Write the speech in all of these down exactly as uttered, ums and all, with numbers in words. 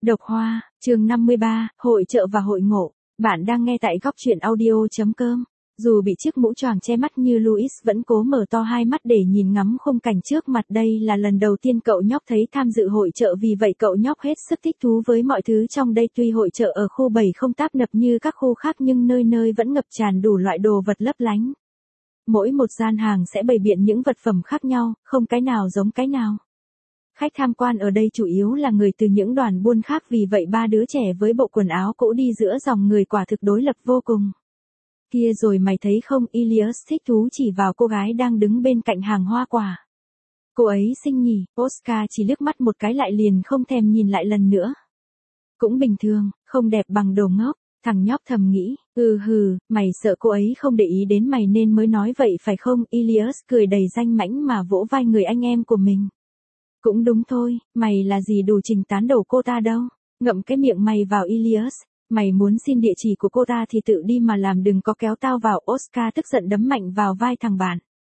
Độc Hoa, chương năm mươi ba, hội chợ và hội ngộ. Bạn đang nghe tại góc truyện audio.com. Dù bị chiếc mũ choàng che mắt như Louis vẫn cố mở to hai mắt để nhìn ngắm khung cảnh trước mặt. Đây là lần đầu tiên cậu nhóc thấy tham dự hội chợ, vì vậy cậu nhóc hết sức thích thú với mọi thứ trong đây. Tuy hội chợ ở khu bảy không tấp nập như các khu khác nhưng nơi nơi vẫn ngập tràn đủ loại đồ vật lấp lánh. Mỗi một gian hàng sẽ bày biện những vật phẩm khác nhau, không cái nào giống cái nào. Khách tham quan ở đây chủ yếu là người từ những đoàn buôn khác, vì vậy ba đứa trẻ với bộ quần áo cũ đi giữa dòng người quả thực đối lập vô cùng. Kia rồi mày thấy không, Ilias thích thú chỉ vào cô gái đang đứng bên cạnh hàng hoa quả. Cô ấy xinh nhỉ, Oscar chỉ liếc mắt một cái lại liền không thèm nhìn lại lần nữa. Cũng bình thường, không đẹp bằng đồ ngốc, thằng nhóc thầm nghĩ, ừ hừ, mày sợ cô ấy không để ý đến mày nên mới nói vậy phải không? Ilias cười đầy danh mãnh mà vỗ vai người anh em của mình. Cũng đúng thôi, mày là gì đủ trình tán đổ cô ta đâu. Ngậm cái miệng mày vào Ilias, mày muốn xin địa chỉ của cô ta thì tự đi mà làm, đừng có kéo tao vào. Oscar tức giận đấm mạnh vào vai thằng bạn.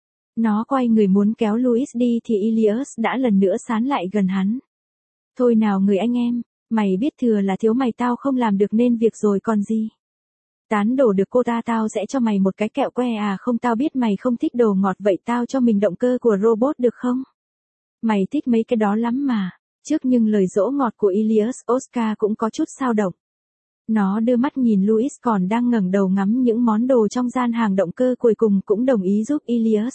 Nó quay người muốn kéo Louis đi thì Ilias đã lần nữa sán lại gần hắn. Thôi nào người anh em, mày biết thừa là thiếu mày tao không làm được nên việc rồi còn gì. Tán đổ được cô ta tao sẽ cho mày một cái kẹo que à không, tao biết mày không thích đồ ngọt vậy tao cho mình động cơ của robot được không? Mày thích mấy cái đó lắm mà. Trước nhưng lời dỗ ngọt của Ilias, Oscar cũng có chút xao động. Nó đưa mắt nhìn Louis còn đang ngẩng đầu ngắm những món đồ trong gian hàng động cơ, cuối cùng cũng đồng ý giúp Ilias.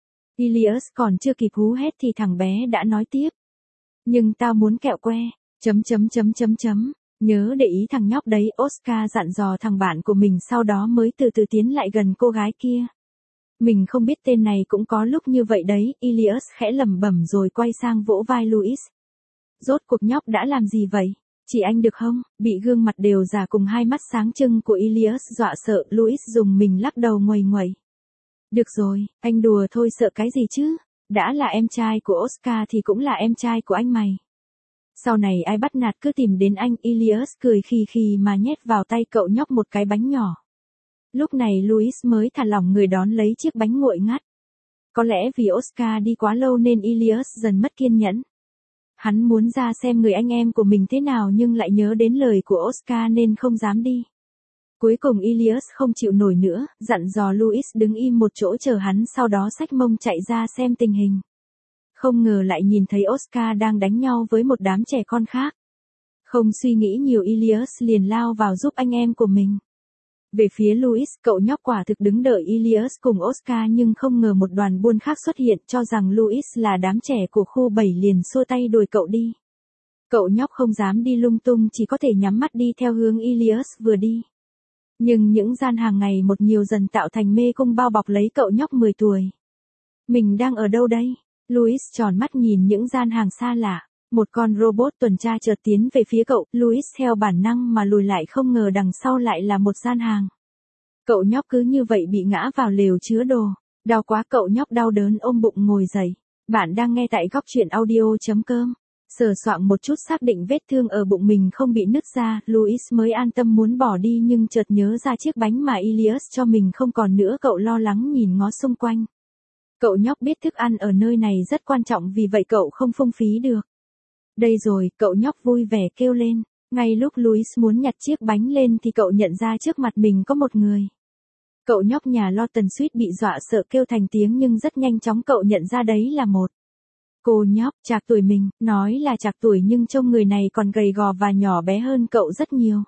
Ilias còn chưa kịp hú hét thì thằng bé đã nói tiếp. Nhưng tao muốn kẹo que, chấm chấm chấm chấm chấm. Nhớ để ý thằng nhóc đấy, Oscar dặn dò thằng bạn của mình, sau đó mới từ từ tiến lại gần cô gái kia. Mình không biết tên này cũng có lúc như vậy đấy, Ilias khẽ lẩm bẩm rồi quay sang vỗ vai Louis. Rốt cuộc nhóc đã làm gì vậy? Chỉ anh được không? Bị gương mặt đều già cùng hai mắt sáng trưng của Ilias dọa sợ, Louis dùng mình lắc đầu nguầy nguẩy. Được rồi, anh đùa thôi, sợ cái gì chứ? Đã là em trai của Oscar thì cũng là em trai của anh mày. Sau này ai bắt nạt cứ tìm đến anh. Ilias cười khì khì mà nhét vào tay cậu nhóc một cái bánh nhỏ. Lúc này Louis mới thả lỏng người đón lấy chiếc bánh nguội ngắt. Có lẽ vì Oscar đi quá lâu nên Ilias dần mất kiên nhẫn. Hắn muốn ra xem người anh em của mình thế nào nhưng lại nhớ đến lời của Oscar nên không dám đi. Cuối cùng Ilias không chịu nổi nữa, dặn dò Louis đứng im một chỗ chờ hắn, sau đó xách mông chạy ra xem tình hình. Không ngờ lại nhìn thấy Oscar đang đánh nhau với một đám trẻ con khác. Không suy nghĩ nhiều, Ilias liền lao vào giúp anh em của mình. Về phía Louis, cậu nhóc quả thực đứng đợi Ilias cùng Oscar nhưng không ngờ một đoàn buôn khác xuất hiện, cho rằng Louis là đám trẻ của khu bảy liền xua tay đuổi cậu đi. Cậu nhóc không dám đi lung tung, chỉ có thể nhắm mắt đi theo hướng Ilias vừa đi. Nhưng những gian hàng ngày một nhiều dần tạo thành mê cung bao bọc lấy cậu nhóc mười tuổi. Mình đang ở đâu đây? Louis tròn mắt nhìn những gian hàng xa lạ. Một con robot tuần tra chợt tiến về phía cậu, Louis theo bản năng mà lùi lại, không ngờ đằng sau lại là một gian hàng. Cậu nhóc cứ như vậy bị ngã vào lều chứa đồ. Đau quá, cậu nhóc đau đớn ôm bụng ngồi dậy. Bạn đang nghe tại góc truyện audio.com. Sờ soạng một chút xác định vết thương ở bụng mình không bị nứt ra, Louis mới an tâm muốn bỏ đi nhưng chợt nhớ ra chiếc bánh mà Ilias cho mình không còn nữa, cậu lo lắng nhìn ngó xung quanh. Cậu nhóc biết thức ăn ở nơi này rất quan trọng, vì vậy cậu không phung phí được. Đây rồi, cậu nhóc vui vẻ kêu lên. Ngay lúc Louis muốn nhặt chiếc bánh lên thì cậu nhận ra trước mặt mình có một người. Cậu nhóc nhà lo tần suýt bị dọa sợ kêu thành tiếng nhưng rất nhanh chóng cậu nhận ra đấy là một cô nhóc, trạc tuổi mình, nói là trạc tuổi nhưng trông người này còn gầy gò và nhỏ bé hơn cậu rất nhiều.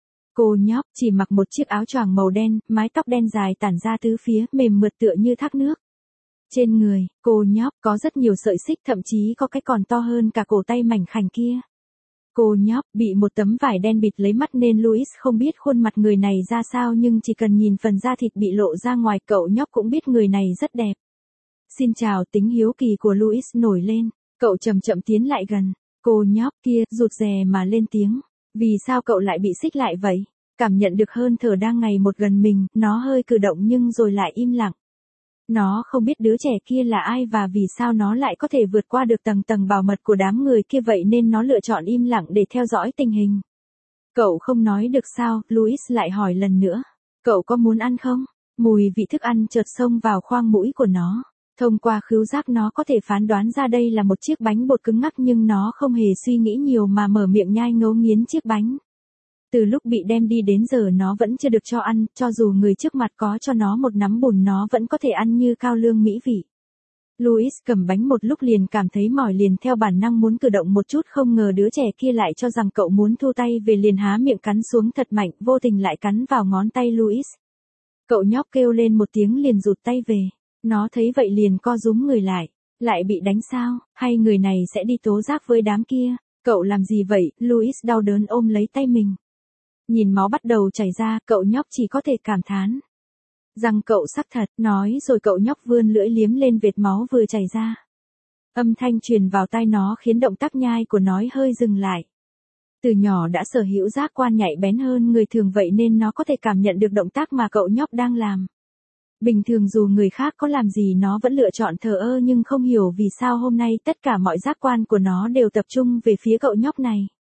Cô nhóc chỉ mặc một chiếc áo choàng màu đen, mái tóc đen dài tản ra tứ phía, mềm mượt tựa như thác nước. Trên người, cô nhóc có rất nhiều sợi xích, thậm chí có cái còn to hơn cả cổ tay mảnh khảnh kia. Cô nhóc bị một tấm vải đen bịt lấy mắt nên Louis không biết khuôn mặt người này ra sao, nhưng chỉ cần nhìn phần da thịt bị lộ ra ngoài, cậu nhóc cũng biết người này rất đẹp. Xin chào, tính hiếu kỳ của Louis nổi lên, cậu chậm chậm tiến lại gần. Cô nhóc kia rụt rè mà lên tiếng. Vì sao cậu lại bị xích lại vậy? Cảm nhận được hơi thở đang ngày một gần mình, nó hơi cử động nhưng rồi lại im lặng. Nó không biết đứa trẻ kia là ai và vì sao nó lại có thể vượt qua được tầng tầng bảo mật của đám người kia, vậy nên nó lựa chọn im lặng để theo dõi tình hình. Cậu không nói được sao? Louis lại hỏi lần nữa. Cậu có muốn ăn không? Mùi vị thức ăn chợt xông vào khoang mũi của nó. Thông qua khứu giác nó có thể phán đoán ra đây là một chiếc bánh bột cứng ngắc nhưng nó không hề suy nghĩ nhiều mà mở miệng nhai ngấu nghiến chiếc bánh. Từ lúc bị đem đi đến giờ nó vẫn chưa được cho ăn, cho dù người trước mặt có cho nó một nắm bùn nó vẫn có thể ăn như cao lương mỹ vị. Louis cầm bánh một lúc liền cảm thấy mỏi, liền theo bản năng muốn cử động một chút, không ngờ đứa trẻ kia lại cho rằng cậu muốn thu tay về, liền há miệng cắn xuống thật mạnh, vô tình lại cắn vào ngón tay Louis. Cậu nhóc kêu lên một tiếng liền rụt tay về. Nó thấy vậy liền co rúm người lại. Lại bị đánh sao, hay người này sẽ đi tố giác với đám kia? Cậu làm gì vậy? Louis đau đớn ôm lấy tay mình. Nhìn máu bắt đầu chảy ra, cậu nhóc chỉ có thể cảm thán. Răng cậu sắc thật, nói rồi cậu nhóc vươn lưỡi liếm lên vệt máu vừa chảy ra. Âm thanh truyền vào tai nó khiến động tác nhai của nó hơi dừng lại. Từ nhỏ đã sở hữu giác quan nhạy bén hơn người thường vậy nên nó có thể cảm nhận được động tác mà cậu nhóc đang làm. Bình thường dù người khác có làm gì nó vẫn lựa chọn thờ ơ, nhưng không hiểu vì sao hôm nay tất cả mọi giác quan của nó đều tập trung về phía cậu nhóc này.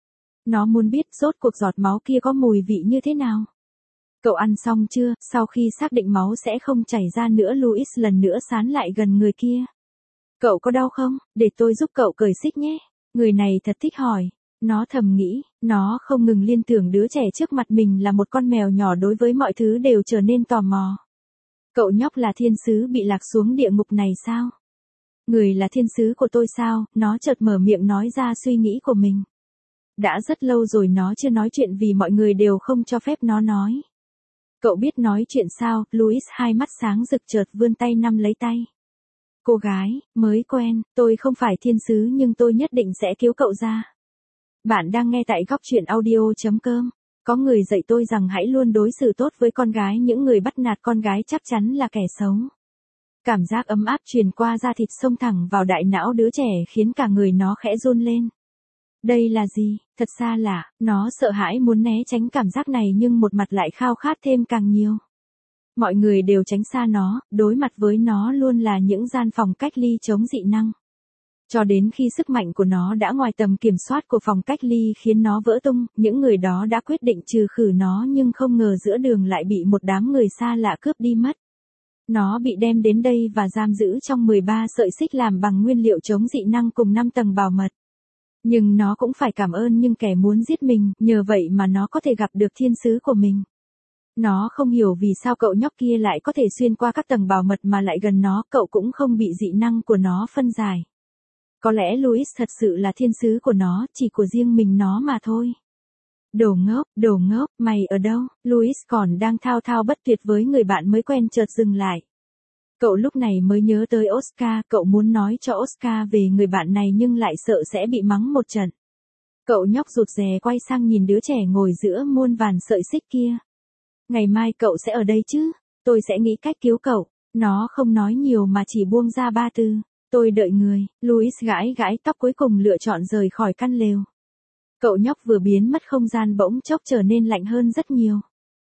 Nó muốn biết rốt cuộc giọt máu kia có mùi vị như thế nào. Cậu ăn xong chưa? Sau khi xác định máu sẽ không chảy ra nữa, Louis lần nữa sán lại gần người kia. Cậu có đau không? Để tôi giúp cậu cởi xích nhé. Người này thật thích hỏi. Nó thầm nghĩ, nó không ngừng liên tưởng đứa trẻ trước mặt mình là một con mèo nhỏ, đối với mọi thứ đều trở nên tò mò. Cậu nhóc là thiên sứ bị lạc xuống địa ngục này sao? Người là thiên sứ của tôi sao? Nó chợt mở miệng nói ra suy nghĩ của mình. Đã rất lâu rồi nó chưa nói chuyện vì mọi người đều không cho phép nó nói. Cậu biết nói chuyện sao? Louis hai mắt sáng rực chợt vươn tay nắm lấy tay. Cô gái, mới quen, tôi không phải thiên sứ nhưng tôi nhất định sẽ cứu cậu ra. Bạn đang nghe tại góc truyện audio chấm com. Có người dạy tôi rằng hãy luôn đối xử tốt với con gái, những người bắt nạt con gái chắc chắn là kẻ xấu. Cảm giác ấm áp truyền qua da thịt xông thẳng vào đại não đứa trẻ khiến cả người nó khẽ run lên. Đây là gì? Thật xa lạ, nó sợ hãi muốn né tránh cảm giác này nhưng một mặt lại khao khát thêm càng nhiều. Mọi người đều tránh xa nó, đối mặt với nó luôn là những gian phòng cách ly chống dị năng. Cho đến khi sức mạnh của nó đã ngoài tầm kiểm soát của phòng cách ly khiến nó vỡ tung, những người đó đã quyết định trừ khử nó nhưng không ngờ giữa đường lại bị một đám người xa lạ cướp đi mất. Nó bị đem đến đây và giam giữ trong mười ba sợi xích làm bằng nguyên liệu chống dị năng cùng năm tầng bảo mật. Nhưng nó cũng phải cảm ơn những kẻ muốn giết mình, nhờ vậy mà nó có thể gặp được thiên sứ của mình. Nó không hiểu vì sao cậu nhóc kia lại có thể xuyên qua các tầng bảo mật mà lại gần nó, cậu cũng không bị dị năng của nó phân giải. Có lẽ Louis thật sự là thiên sứ của nó, chỉ của riêng mình nó mà thôi. Đồ ngốc, đồ ngốc, mày ở đâu? Louis còn đang thao thao bất tuyệt với người bạn mới quen chợt dừng lại. Cậu lúc này mới nhớ tới Oscar, cậu muốn nói cho Oscar về người bạn này nhưng lại sợ sẽ bị mắng một trận. Cậu nhóc rụt rè quay sang nhìn đứa trẻ ngồi giữa muôn vàn sợi xích kia. Ngày mai cậu sẽ ở đây chứ? Tôi sẽ nghĩ cách cứu cậu. Nó không nói nhiều mà chỉ buông ra ba từ. Tôi đợi người. Louis gãi gãi tóc cuối cùng lựa chọn rời khỏi căn lều. Cậu nhóc vừa biến mất không gian bỗng chốc trở nên lạnh hơn rất nhiều.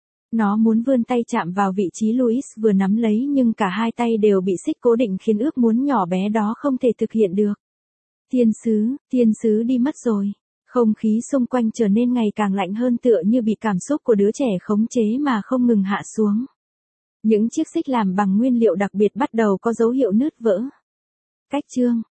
Nó muốn vươn tay chạm vào vị trí Louis vừa nắm lấy nhưng cả hai tay đều bị xích cố định khiến ước muốn nhỏ bé đó không thể thực hiện được. Thiên sứ, thiên sứ đi mất rồi. Không khí xung quanh trở nên ngày càng lạnh hơn, tựa như bị cảm xúc của đứa trẻ khống chế mà không ngừng hạ xuống. Những chiếc xích làm bằng nguyên liệu đặc biệt bắt đầu có dấu hiệu nứt vỡ. Cách chương